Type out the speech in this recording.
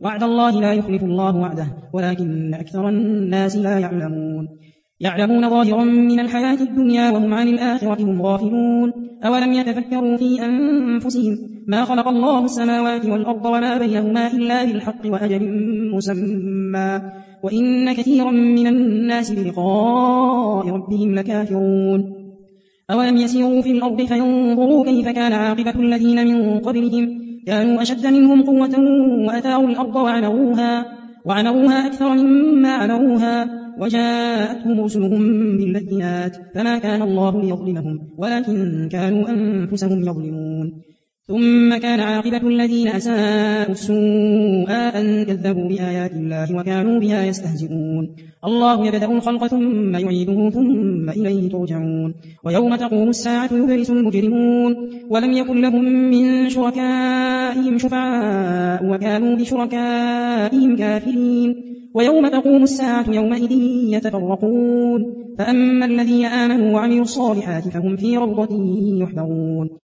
وعد الله لا يخلف الله وعده ولكن أكثر الناس لا يعلمون ظاهرا من الحياة الدنيا وهم عن الآخرة هم غافلون أولم يتفكروا في أنفسهم ما خلق الله السماوات والأرض وما بينهما إلا بالحق وأجل مسمى وإن كثيرا من الناس بلقاء ربهم لكافرون أولم يسيروا في الأرض فينظروا كيف كان عاقبة الذين من قبلهم كانوا أشد منهم قوة وأثاروا الأرض وعمروها أكثر مما عمروها وجاءتهم رسلهم بالبينات فما كان الله ليظلمهم ولكن كانوا أنفسهم يظلمون ثم كان عاقبة الذين أساءوا السوء أن كذبوا بآيات الله وكانوا بها يستهزئون الله يبدأ الخلق ثم يعيده ثم إليه ترجعون ويوم تقوم الساعة يبلس المجرمون ولم يكن لهم من شركائهم شفعاء وكانوا بشركائهم كافرين ويوم تقوم الساعة يومئذ يتفرقون فأما الذين آمنوا وعملوا الصالحات فهم في روضة يحبرون